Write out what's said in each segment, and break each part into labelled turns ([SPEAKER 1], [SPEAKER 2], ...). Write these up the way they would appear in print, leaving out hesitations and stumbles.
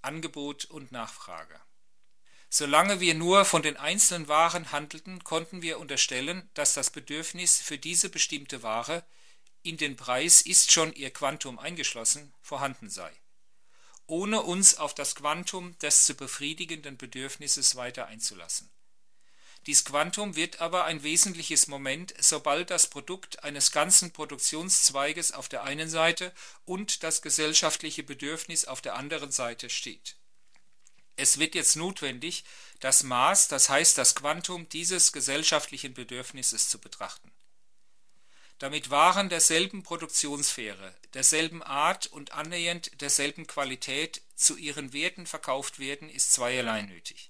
[SPEAKER 1] Angebot und Nachfrage. Solange wir nur von den einzelnen Waren handelten, konnten wir unterstellen, dass das Bedürfnis für diese bestimmte Ware, in den Preis ist schon ihr Quantum eingeschlossen, vorhanden sei, ohne uns auf das Quantum des zu befriedigenden Bedürfnisses weiter einzulassen. Dies Quantum wird aber ein wesentliches Moment, sobald das Produkt eines ganzen Produktionszweiges auf der einen Seite und das gesellschaftliche Bedürfnis auf der anderen Seite steht. Es wird jetzt notwendig, das Maß, das heißt das Quantum dieses gesellschaftlichen Bedürfnisses zu betrachten. Damit Waren derselben Produktionssphäre, derselben Art und annähernd derselben Qualität zu ihren Werten verkauft werden, ist zweierlei nötig.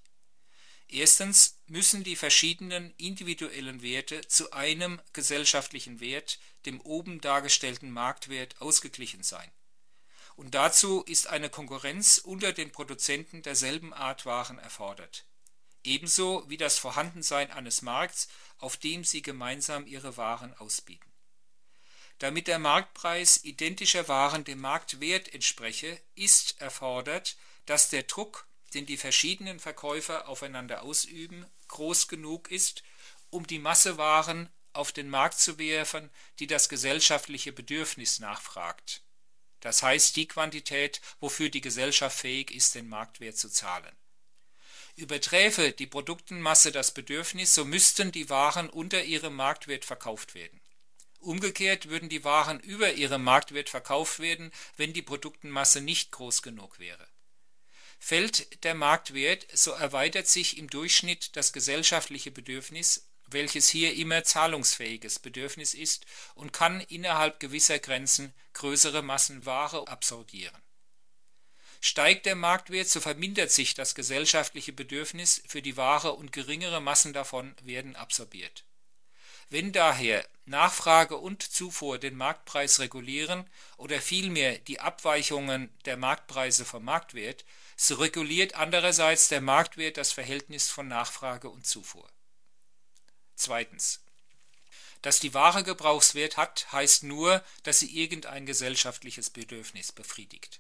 [SPEAKER 1] Erstens müssen die verschiedenen individuellen Werte zu einem gesellschaftlichen Wert, dem oben dargestellten Marktwert, ausgeglichen sein. Und dazu ist eine Konkurrenz unter den Produzenten derselben Art Waren erfordert. Ebenso wie das Vorhandensein eines Markts, auf dem sie gemeinsam ihre Waren ausbieten. Damit der Marktpreis identischer Waren dem Marktwert entspreche, ist erfordert, dass der Druck, den die verschiedenen Verkäufer aufeinander ausüben, groß genug ist, um die Masse Waren auf den Markt zu werfen, die das gesellschaftliche Bedürfnis nachfragt. Das heißt die Quantität, wofür die Gesellschaft fähig ist, den Marktwert zu zahlen. Überträfe die Produktenmasse das Bedürfnis, so müssten die Waren unter ihrem Marktwert verkauft werden. Umgekehrt würden die Waren über ihrem Marktwert verkauft werden, wenn die Produktenmasse nicht groß genug wäre. Fällt der Marktwert, so erweitert sich im Durchschnitt das gesellschaftliche Bedürfnis, welches hier immer zahlungsfähiges Bedürfnis ist und kann innerhalb gewisser Grenzen größere Massen Ware absorbieren. Steigt der Marktwert, so vermindert sich das gesellschaftliche Bedürfnis für die Ware und geringere Massen davon werden absorbiert. Wenn daher Nachfrage und Zufuhr den Marktpreis regulieren oder vielmehr die Abweichungen der Marktpreise vom Marktwert, so reguliert andererseits der Marktwert das Verhältnis von Nachfrage und Zufuhr. Zweitens. Dass die Ware Gebrauchswert hat, heißt nur, dass sie irgendein gesellschaftliches Bedürfnis befriedigt.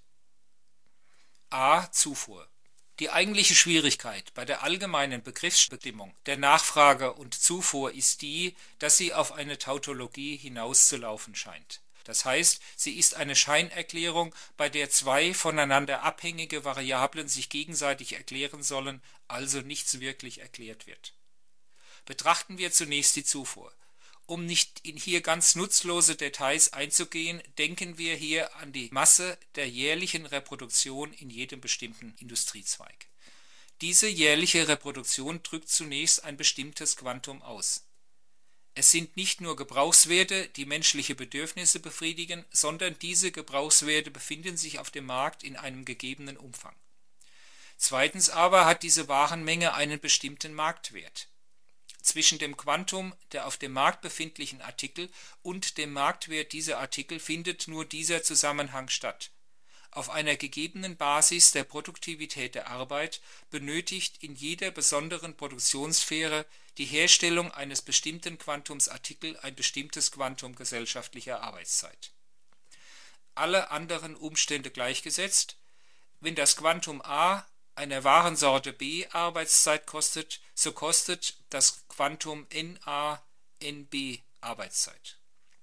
[SPEAKER 1] A. Zufuhr. Die eigentliche Schwierigkeit bei der allgemeinen Begriffsbestimmung der Nachfrage und Zufuhr ist die, dass sie auf eine Tautologie hinauszulaufen scheint. Das heißt, sie ist eine Scheinerklärung, bei der zwei voneinander abhängige Variablen sich gegenseitig erklären sollen, also nichts wirklich erklärt wird. Betrachten wir zunächst die Zufuhr. Um nicht in hier ganz nutzlose Details einzugehen, denken wir hier an die Masse der jährlichen Reproduktion in jedem bestimmten Industriezweig. Diese jährliche Reproduktion drückt zunächst ein bestimmtes Quantum aus. Es sind nicht nur Gebrauchswerte, die menschliche Bedürfnisse befriedigen, sondern diese Gebrauchswerte befinden sich auf dem Markt in einem gegebenen Umfang. Zweitens aber hat diese Warenmenge einen bestimmten Marktwert. Zwischen dem Quantum der auf dem Markt befindlichen Artikel und dem Marktwert dieser Artikel findet nur dieser Zusammenhang statt. Auf einer gegebenen Basis der Produktivität der Arbeit benötigt in jeder besonderen Produktionssphäre die Herstellung eines bestimmten Quantums Artikel ein bestimmtes Quantum gesellschaftlicher Arbeitszeit. Alle anderen Umstände gleichgesetzt, wenn das Quantum A einer Warensorte B Arbeitszeit kostet, so kostet das Quantum NA NB Arbeitszeit.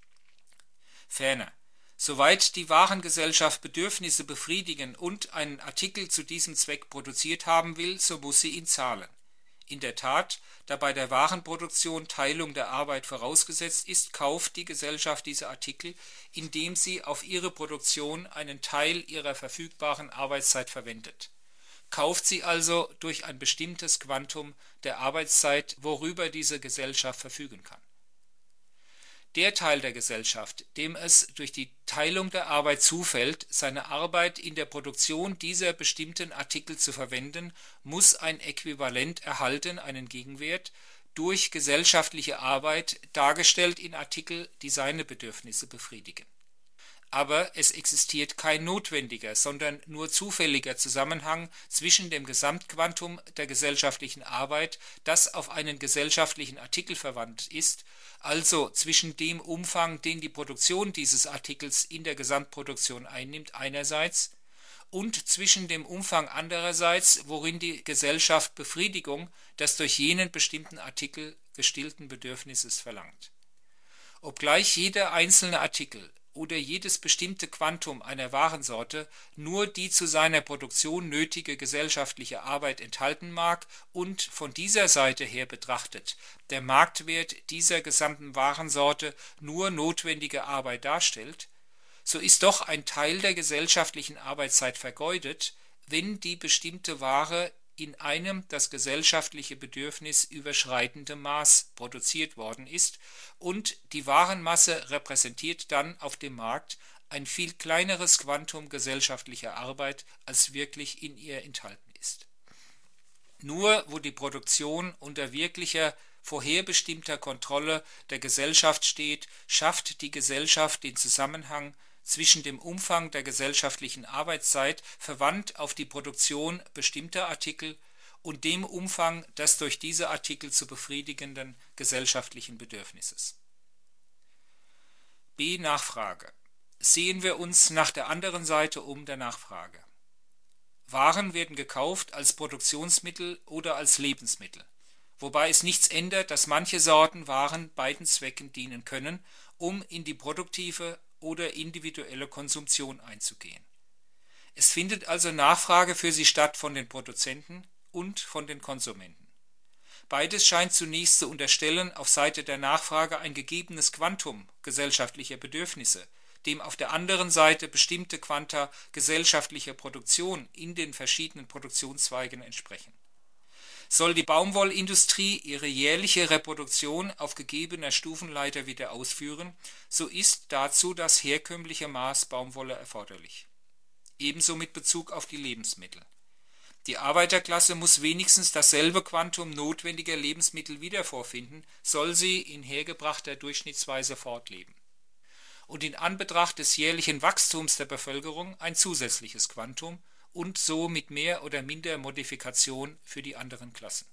[SPEAKER 1] Ferner, soweit die Warengesellschaft Bedürfnisse befriedigen und einen Artikel zu diesem Zweck produziert haben will, so muss sie ihn zahlen. In der Tat, da bei der Warenproduktion Teilung der Arbeit vorausgesetzt ist, kauft die Gesellschaft diese Artikel, indem sie auf ihre Produktion einen Teil ihrer verfügbaren Arbeitszeit verwendet. Kauft sie also durch ein bestimmtes Quantum der Arbeitszeit, worüber diese Gesellschaft verfügen kann. Der Teil der Gesellschaft, dem es durch die Teilung der Arbeit zufällt, seine Arbeit in der Produktion dieser bestimmten Artikel zu verwenden, muss ein Äquivalent erhalten, einen Gegenwert, durch gesellschaftliche Arbeit, dargestellt in Artikel, die seine Bedürfnisse befriedigen. Aber es existiert kein notwendiger, sondern nur zufälliger Zusammenhang zwischen dem Gesamtquantum der gesellschaftlichen Arbeit, das auf einen gesellschaftlichen Artikel verwandt ist, also zwischen dem Umfang, den die Produktion dieses Artikels in der Gesamtproduktion einnimmt einerseits, und zwischen dem Umfang andererseits, worin die Gesellschaft Befriedigung des durch jenen bestimmten Artikel gestillten Bedürfnisses verlangt. Obgleich jeder einzelne Artikel oder jedes bestimmte Quantum einer Warensorte nur die zu seiner Produktion nötige gesellschaftliche Arbeit enthalten mag und von dieser Seite her betrachtet der Marktwert dieser gesamten Warensorte nur notwendige Arbeit darstellt, so ist doch ein Teil der gesellschaftlichen Arbeitszeit vergeudet, wenn die bestimmte Ware in einem das gesellschaftliche Bedürfnis überschreitendem Maß produziert worden ist und die Warenmasse repräsentiert dann auf dem Markt ein viel kleineres Quantum gesellschaftlicher Arbeit, als wirklich in ihr enthalten ist. Nur wo die Produktion unter wirklicher, vorherbestimmter Kontrolle der Gesellschaft steht, schafft die Gesellschaft den Zusammenhang zwischen dem Umfang der gesellschaftlichen Arbeitszeit, verwandt auf die Produktion bestimmter Artikel, und dem Umfang des durch diese Artikel zu befriedigenden gesellschaftlichen Bedürfnisses. B. Nachfrage. Sehen wir uns nach der anderen Seite der Nachfrage. Waren werden gekauft als Produktionsmittel oder als Lebensmittel, wobei es nichts ändert, dass manche Sorten Waren beiden Zwecken dienen können, um in die produktive oder individuelle Konsumption einzugehen. Es findet also Nachfrage für sie statt von den Produzenten und von den Konsumenten. Beides scheint zunächst zu unterstellen auf Seite der Nachfrage ein gegebenes Quantum gesellschaftlicher Bedürfnisse, dem auf der anderen Seite bestimmte Quanta gesellschaftlicher Produktion in den verschiedenen Produktionszweigen entsprechen. Soll die Baumwollindustrie ihre jährliche Reproduktion auf gegebener Stufenleiter wieder ausführen, so ist dazu das herkömmliche Maß Baumwolle erforderlich. Ebenso mit Bezug auf die Lebensmittel. Die Arbeiterklasse muss wenigstens dasselbe Quantum notwendiger Lebensmittel wieder vorfinden, soll sie in hergebrachter Durchschnittsweise fortleben. Und in Anbetracht des jährlichen Wachstums der Bevölkerung ein zusätzliches Quantum, und so mit mehr oder minder Modifikation für die anderen Klassen.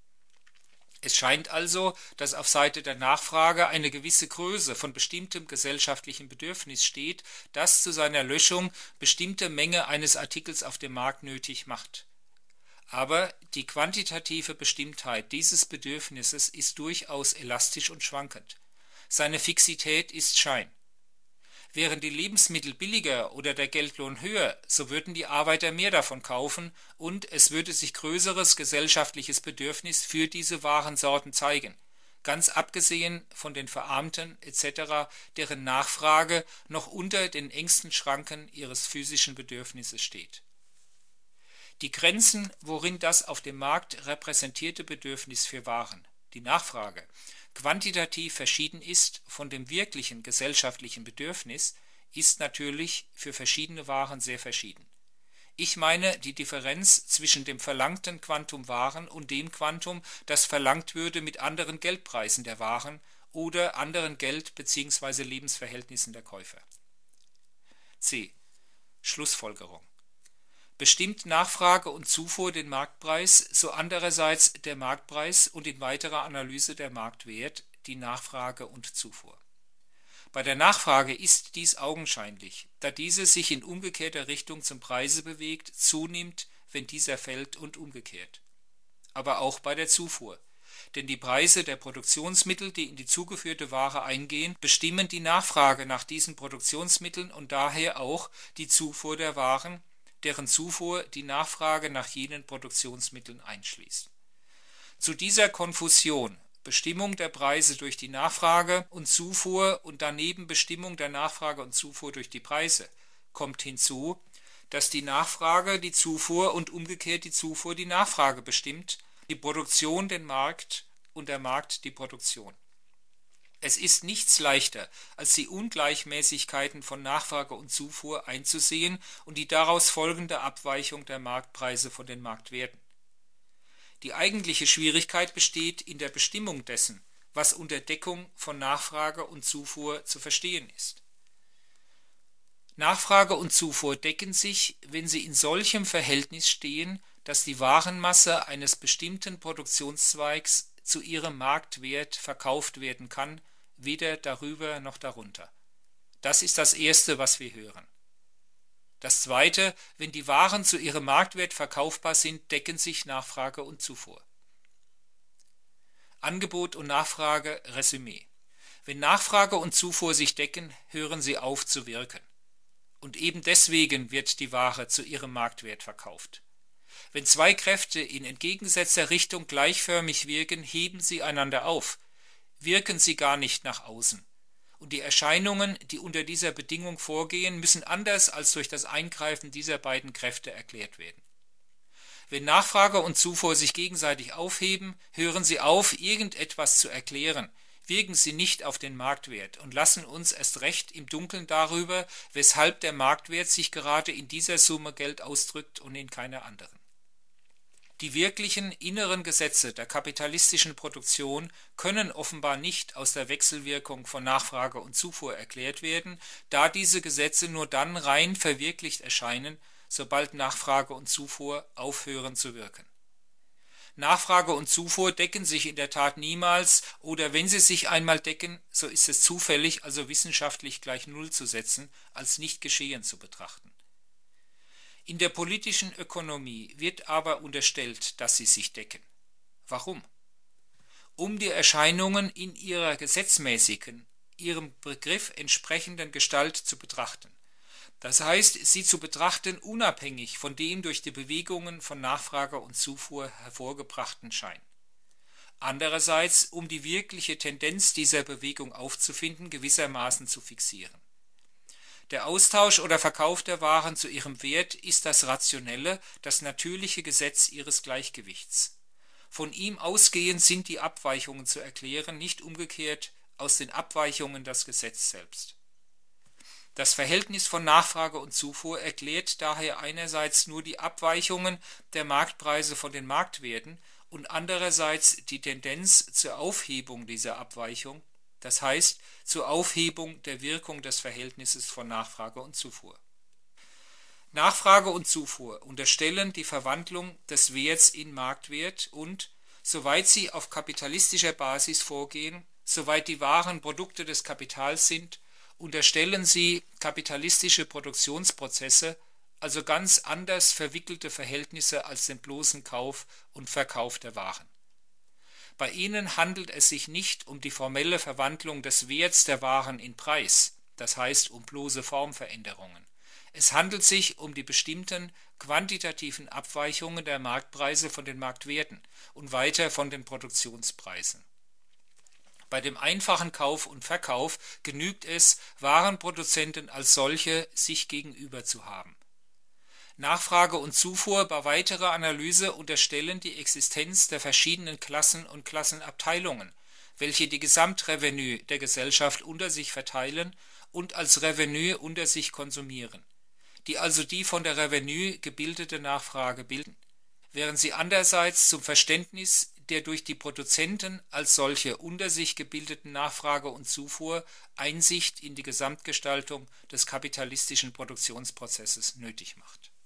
[SPEAKER 1] Es scheint also, dass auf Seite der Nachfrage eine gewisse Größe von bestimmtem gesellschaftlichem Bedürfnis steht, das zu seiner Löschung bestimmte Menge eines Artikels auf dem Markt nötig macht. Aber die quantitative Bestimmtheit dieses Bedürfnisses ist durchaus elastisch und schwankend. Seine Fixität ist Schein. Wären die Lebensmittel billiger oder der Geldlohn höher, so würden die Arbeiter mehr davon kaufen und es würde sich größeres gesellschaftliches Bedürfnis für diese Warensorten zeigen, ganz abgesehen von den Verarmten etc., deren Nachfrage noch unter den engsten Schranken ihres physischen Bedürfnisses steht. Die Grenzen, worin das auf dem Markt repräsentierte Bedürfnis für Waren, die Nachfrage, quantitativ verschieden ist von dem wirklichen gesellschaftlichen Bedürfnis, ist natürlich für verschiedene Waren sehr verschieden. Ich meine die Differenz zwischen dem verlangten Quantum Waren und dem Quantum, das verlangt würde mit anderen Geldpreisen der Waren oder anderen Geld- bzw. Lebensverhältnissen der Käufer. C. Schlussfolgerung. Bestimmt Nachfrage und Zufuhr den Marktpreis, so andererseits der Marktpreis und in weiterer Analyse der Marktwert, die Nachfrage und Zufuhr. Bei der Nachfrage ist dies augenscheinlich, da diese sich in umgekehrter Richtung zum Preise bewegt, zunimmt, wenn dieser fällt und umgekehrt. Aber auch bei der Zufuhr, denn die Preise der Produktionsmittel, die in die zugeführte Ware eingehen, bestimmen die Nachfrage nach diesen Produktionsmitteln und daher auch die Zufuhr der Waren, deren Zufuhr die Nachfrage nach jenen Produktionsmitteln einschließt. Zu dieser Konfusion, Bestimmung der Preise durch die Nachfrage und Zufuhr und daneben Bestimmung der Nachfrage und Zufuhr durch die Preise, kommt hinzu, dass die Nachfrage die Zufuhr und umgekehrt die Zufuhr die Nachfrage bestimmt, die Produktion den Markt und der Markt die Produktion. Es ist nichts leichter, als die Ungleichmäßigkeiten von Nachfrage und Zufuhr einzusehen und die daraus folgende Abweichung der Marktpreise von den Marktwerten. Die eigentliche Schwierigkeit besteht in der Bestimmung dessen, was unter Deckung von Nachfrage und Zufuhr zu verstehen ist. Nachfrage und Zufuhr decken sich, wenn sie in solchem Verhältnis stehen, dass die Warenmasse eines bestimmten Produktionszweigs zu ihrem Marktwert verkauft werden kann, weder darüber noch darunter. Das ist das Erste, was wir hören. Das zweite, wenn die Waren zu ihrem Marktwert verkaufbar sind, decken sich Nachfrage und Zufuhr. Angebot und Nachfrage, Resümee. Wenn Nachfrage und Zufuhr sich decken, hören sie auf zu wirken. Und eben deswegen wird die Ware zu ihrem Marktwert verkauft. Wenn zwei Kräfte in entgegengesetzter Richtung gleichförmig wirken, heben sie einander auf, wirken sie gar nicht nach außen. Und die Erscheinungen, die unter dieser Bedingung vorgehen, müssen anders als durch das Eingreifen dieser beiden Kräfte erklärt werden. Wenn Nachfrage und Zufuhr sich gegenseitig aufheben, hören sie auf, irgendetwas zu erklären, wirken sie nicht auf den Marktwert und lassen uns erst recht im Dunkeln darüber, weshalb der Marktwert sich gerade in dieser Summe Geld ausdrückt und in keiner anderen. Die wirklichen inneren Gesetze der kapitalistischen Produktion können offenbar nicht aus der Wechselwirkung von Nachfrage und Zufuhr erklärt werden, da diese Gesetze nur dann rein verwirklicht erscheinen, sobald Nachfrage und Zufuhr aufhören zu wirken. Nachfrage und Zufuhr decken sich in der Tat niemals, oder wenn sie sich einmal decken, so ist es zufällig, also wissenschaftlich gleich Null zu setzen, als nicht geschehen zu betrachten. In der politischen Ökonomie wird aber unterstellt, dass sie sich decken. Warum? Um die Erscheinungen in ihrer gesetzmäßigen, ihrem Begriff entsprechenden Gestalt zu betrachten. Das heißt, sie zu betrachten unabhängig von dem durch die Bewegungen von Nachfrage und Zufuhr hervorgebrachten Schein. Andererseits, um die wirkliche Tendenz dieser Bewegung aufzufinden, gewissermaßen zu fixieren. Der Austausch oder Verkauf der Waren zu ihrem Wert ist das rationelle, das natürliche Gesetz ihres Gleichgewichts. Von ihm ausgehend sind die Abweichungen zu erklären, nicht umgekehrt aus den Abweichungen das Gesetz selbst. Das Verhältnis von Nachfrage und Zufuhr erklärt daher einerseits nur die Abweichungen der Marktpreise von den Marktwerten und andererseits die Tendenz zur Aufhebung dieser Abweichung, das heißt zur Aufhebung der Wirkung des Verhältnisses von Nachfrage und Zufuhr. Nachfrage und Zufuhr unterstellen die Verwandlung des Werts in Marktwert und, soweit sie auf kapitalistischer Basis vorgehen, soweit die Waren Produkte des Kapitals sind, unterstellen sie kapitalistische Produktionsprozesse, also ganz anders verwickelte Verhältnisse als den bloßen Kauf und Verkauf der Waren. Bei ihnen handelt es sich nicht um die formelle Verwandlung des Werts der Waren in Preis, das heißt um bloße Formveränderungen. Es handelt sich um die bestimmten quantitativen Abweichungen der Marktpreise von den Marktwerten und weiter von den Produktionspreisen. Bei dem einfachen Kauf und Verkauf genügt es, Warenproduzenten als solche sich gegenüber zu haben. Nachfrage und Zufuhr bei weiterer Analyse unterstellen die Existenz der verschiedenen Klassen und Klassenabteilungen, welche die Gesamtrevenue der Gesellschaft unter sich verteilen und als Revenue unter sich konsumieren, die also die von der Revenue gebildete Nachfrage bilden, während sie andererseits zum Verständnis der durch die Produzenten als solche unter sich gebildeten Nachfrage und Zufuhr Einsicht in die Gesamtgestaltung des kapitalistischen Produktionsprozesses nötig macht.